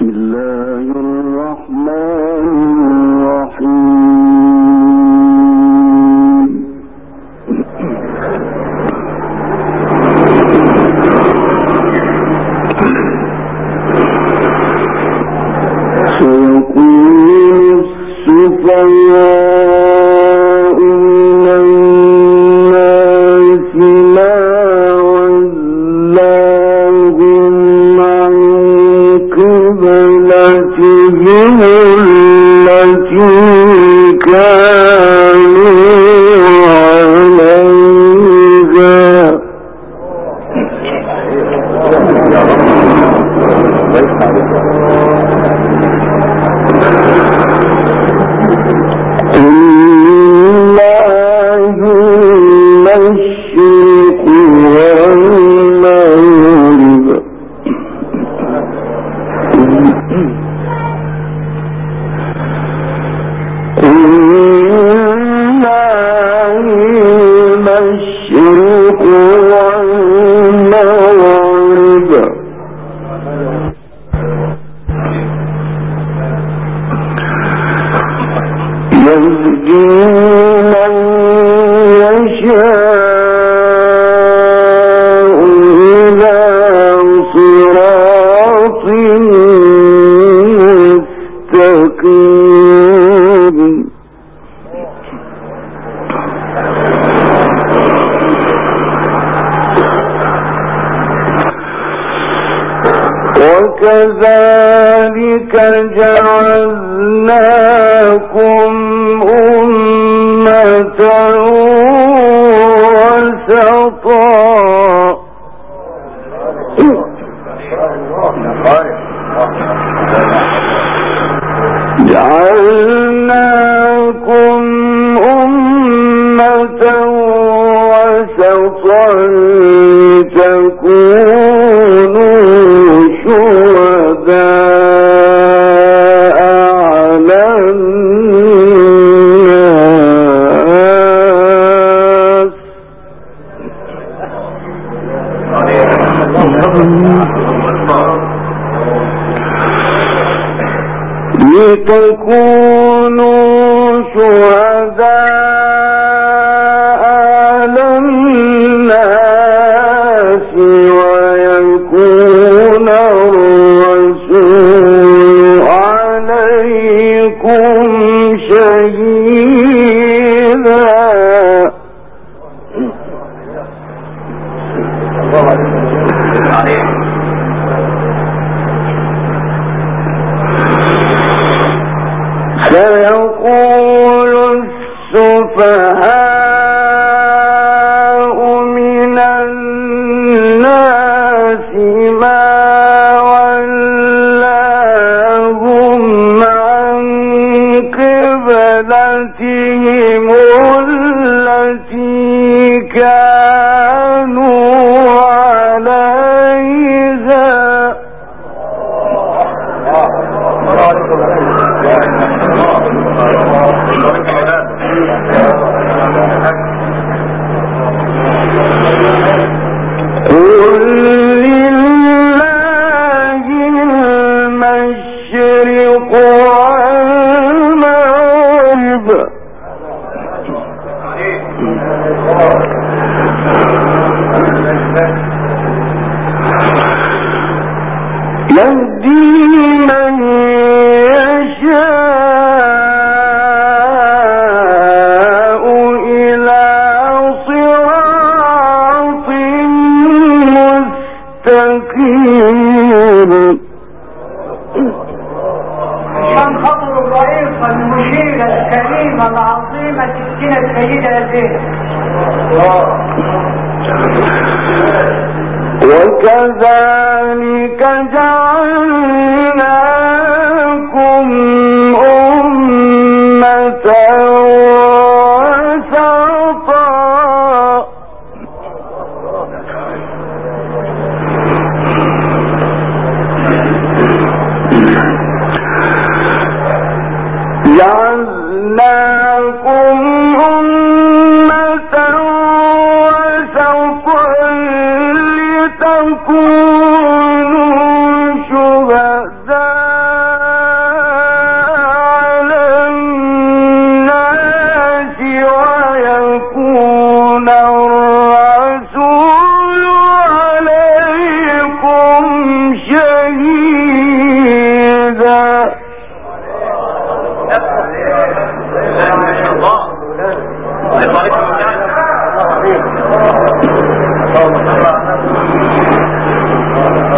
وكذلك جعلناكم أمة وسطا جعلناكم أمة وسطا لتكونوا شهداء على الناس لتكونوا شهداء على الناس ويكون الرسول عليكم شهيدا سيقول السفهاء من الناس ما ولاهم عن قبلتهم التي كانوا عليها قل لله المشرق والمغرب يهدي من يشاء إلى صراط مستقيم. عشان خاطر الرئيسة المشيرة الكريمة العظيمة تسكين السيدة زينب. وكذلك جعلناكم أمة وسطا جعلناكم أمة وسطا لتكونوا شهداء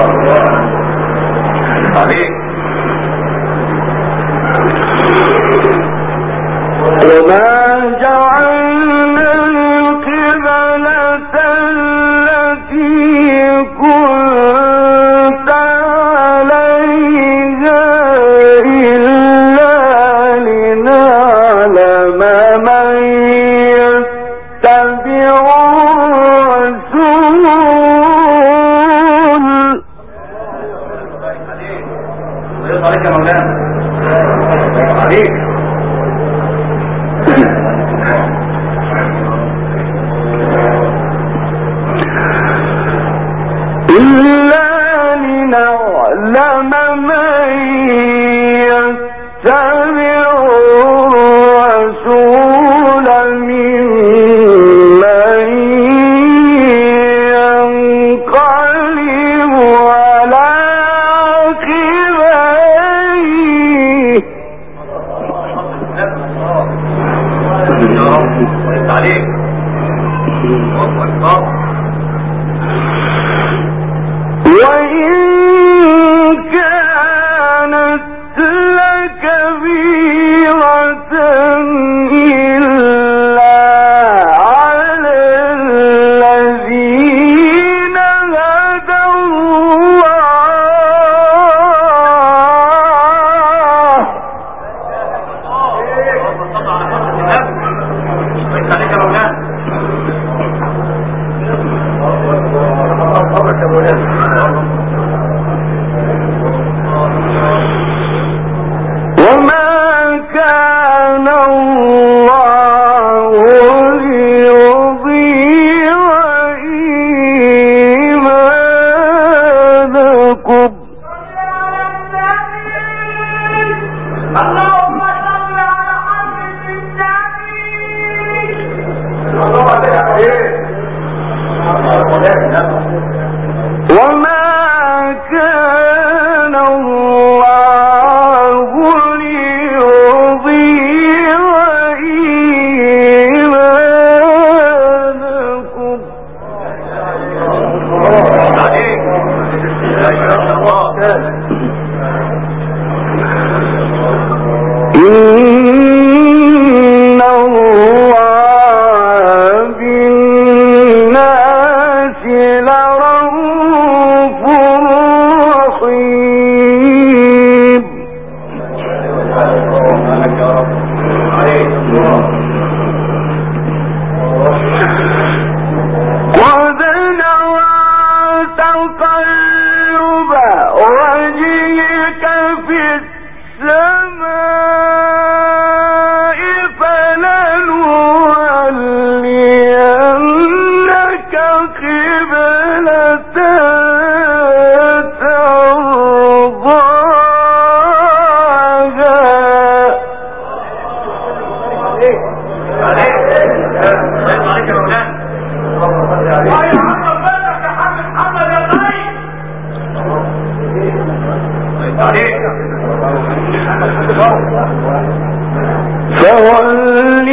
فول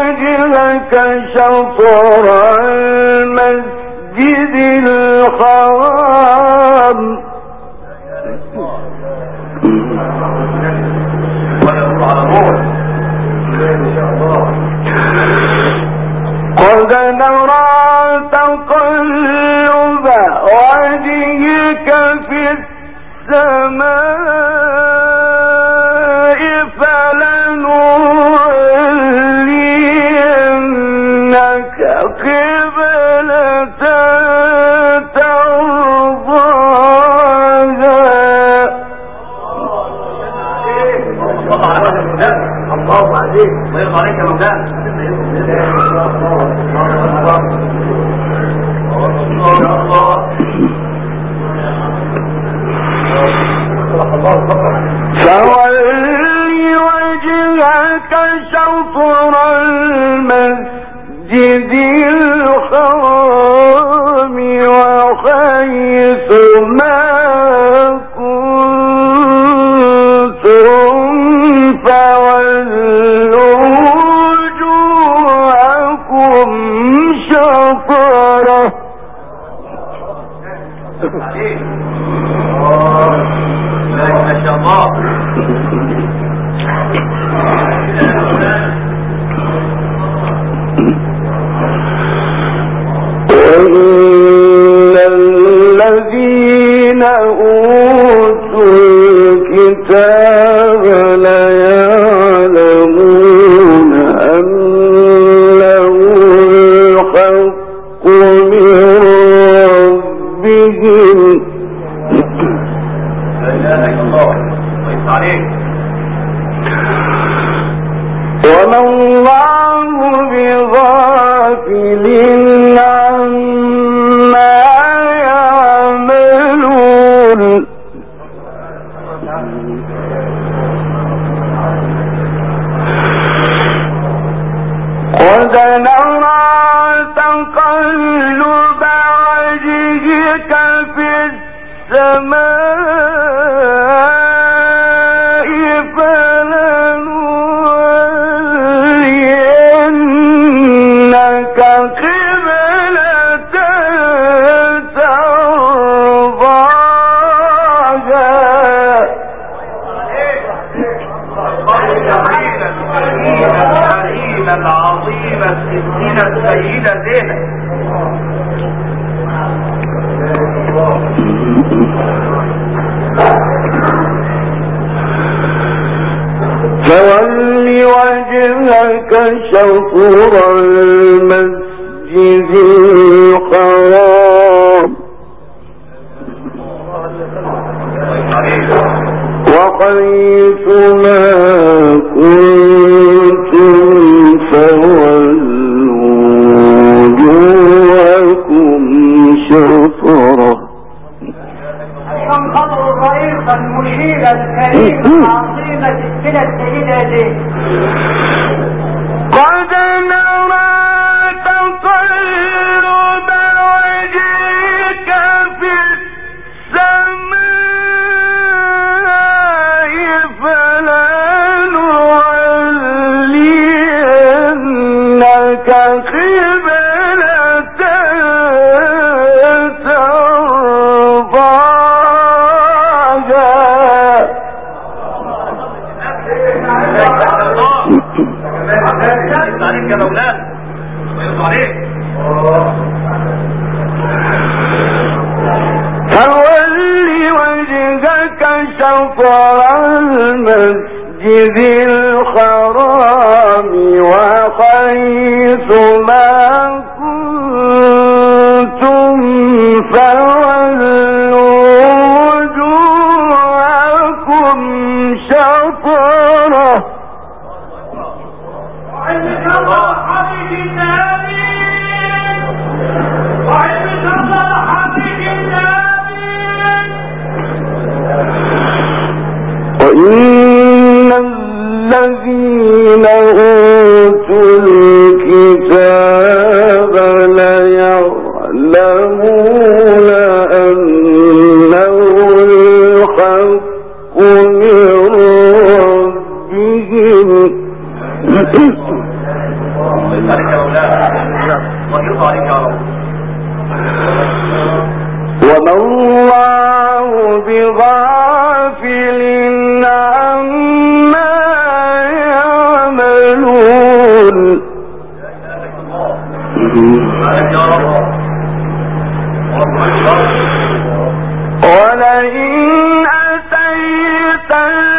وجهك شطر المسجد الحرام قد نرى تقلب وجهك في السماء فلنولينك قبلة ترضاها. الله عليك ويرضى عليك يا مولانا. فول وجهك شطر المسجد الحرام وحيث ما كنتم فولوا وجوهكم ما شاء الله. وإن الذين أوتوا الكتاب ليعلمون أنه الحق من ربهم. لا إله إلا الله. ويس عليك. وما الله بغافل عما يعملون. قد نرى تقلب وجهك في السماء فلنولينك قبلة ترضاها. العظيمة السكينة السيدة زينب. فول وجهك شطر المسجد الحرام وحيث ما كنتم فولوا وجوهكم شطره. عشان خاطر الرئيس المشير الكريم العظيمة السنة السيدة دي. قد نرى تقلب وجهك في السماء فلنولينك قبلة عليك يا مولانا. ويرضى عليك. فول وجهك شطر المسجد الحرام وحيث ما كنتم فولوا وجوهكم شطره. وإن الذين أوتوا الكتاب ليعلمون أنه الحق من ربهم. وما الله بغافل عما يعملون. ولئن أتيت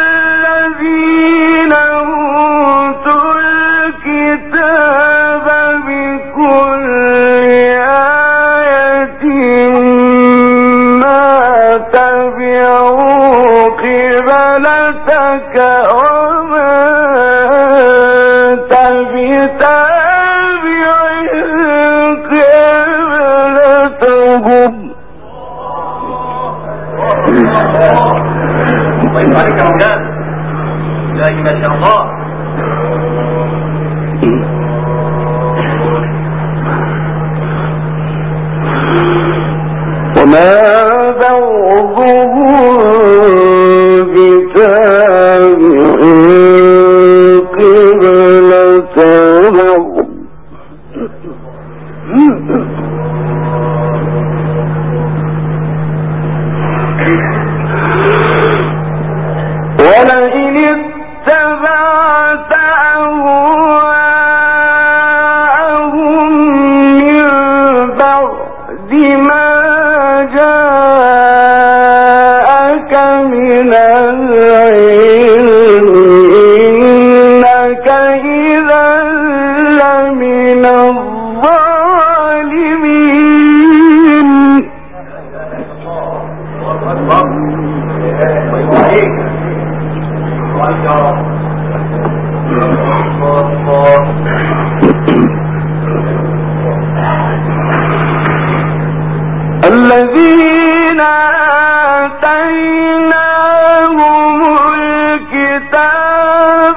الذين أوتوا الكتاب بكل آية ما تبعوا قبلتك وما تبتابع قبلتهم. ويرضى عليك يا مولانا. لا ما شاء الله. وما بعضهم بتابع قبلتهم. الذين آتيناهم الكتاب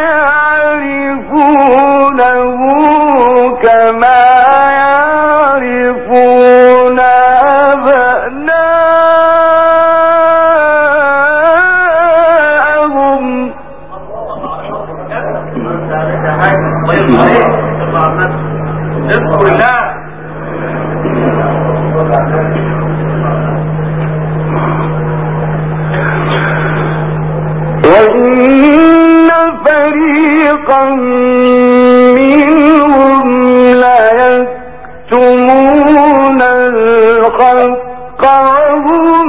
يعرفونه كما يعرفون أبناءهم. وإن فريقا منهم ليكتمون الحق وهم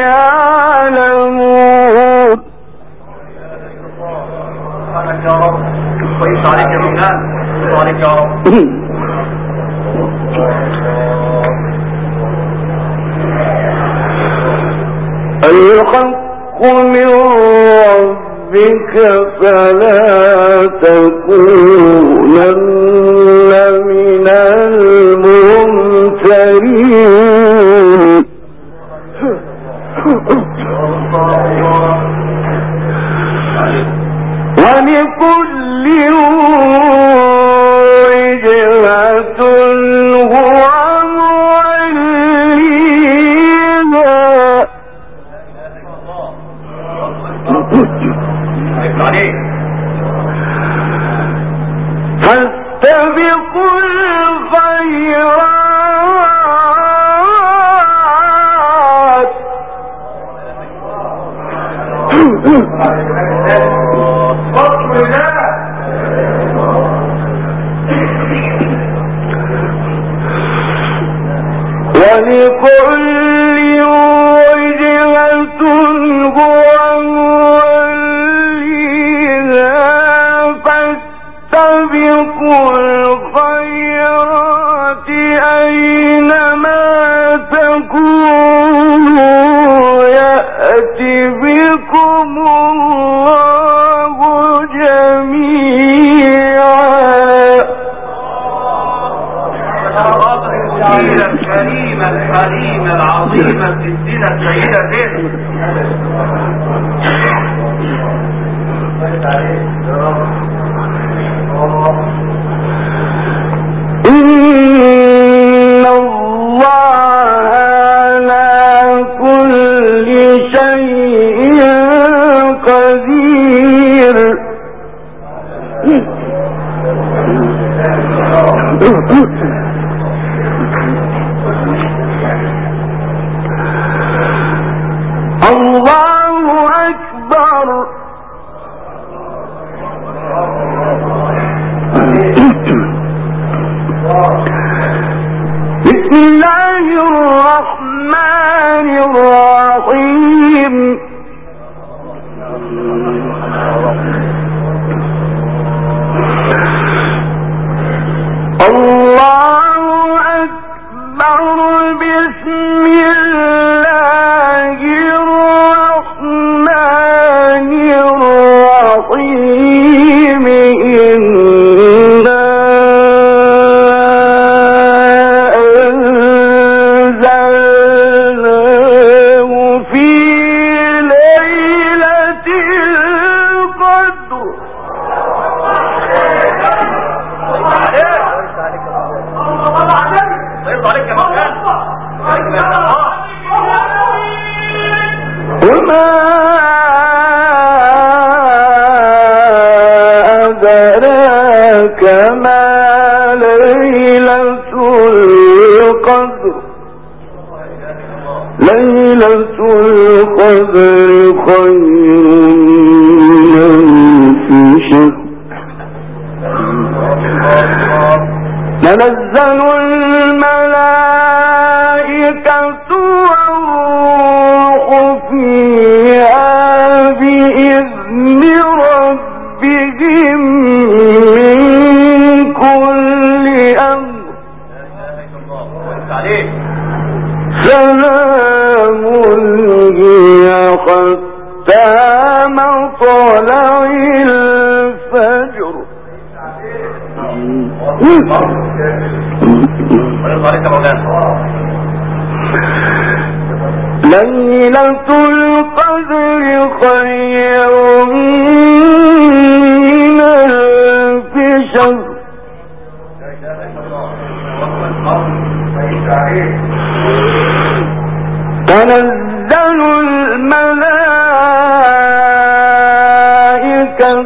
يعلمون. سبحانك يا رب، كويس عليك يا مولانا، كويس عليك يا رب. الحق من ربك فلا تكونن من الممترين. ولكل وجهة هو فاستبقوا الخيرات. ولكل وجهة هو فاستبقوا الخيرات أينما تكونوا يأتي بكم الله جميعا. الكريم الحليم العظيم السلسلة السيدة زين. إن الله على كل شيء قدير. الله أكبر. بسم الله الرحمن الرحيم. الله أكبر. بسم الله الرحمن الرحيم. وما أدراك ما ليلة القدر. ليلة القدر خير من شهر. تنزل الملائكة والروح فيها بإذن ربهم من كل أمر. سلام هي حتى مطلع الفجر. ليلة القدر خير من ألف شهر تنزل الملائكة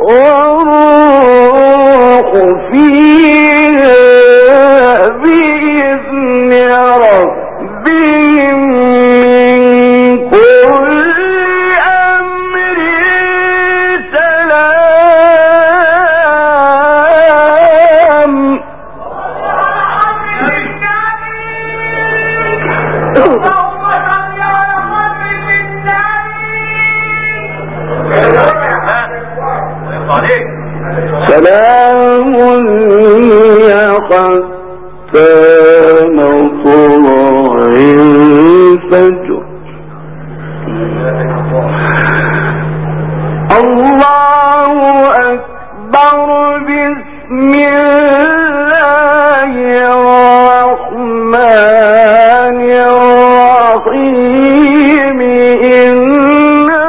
والروح فيها بإذن ربهم من كل أمر سلام. سلام هي حتى مطلع الفجر. الله أكبر. بسم الله الرحمن الرحيم. إنا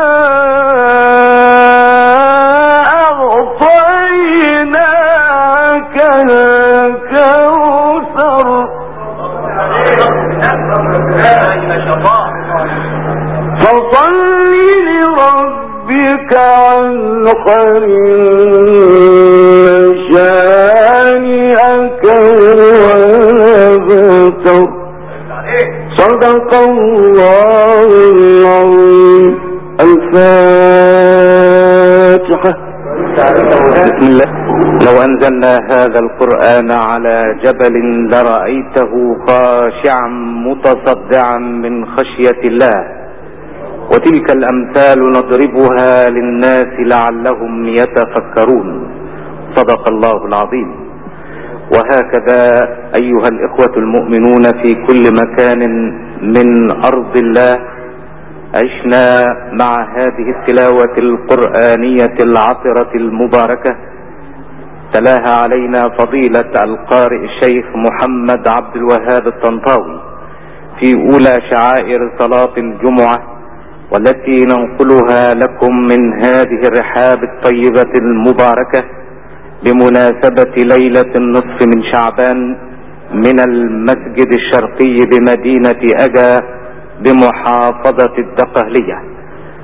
أعطيناك الكوثر فصل لربك وانحر شانئك وابتر. صدق الله العظيم. الفاتحة. بسم الله. لو أنزلنا هذا القرآن على جبل لرأيته خاشعا متصدعا من خشية الله. وتلك الأمثال نضربها للناس لعلهم يتفكرون. صدق الله العظيم. وهكذا أيها الإخوة المؤمنون في كل مكان من أرض الله عشنا مع هذه التلاوة القرآنية العطرة المباركة تلاها علينا فضيلة القارئ الشيخ محمد عبد الوهاب الطنطاوي في أولى شعائر صلاة الجمعة، والتي ننقلها لكم من هذه الرحاب الطيبة المباركة بمناسبة ليلة النصف من شعبان من المسجد الشرقي بمدينة أجا بمحافظة الدقهلية.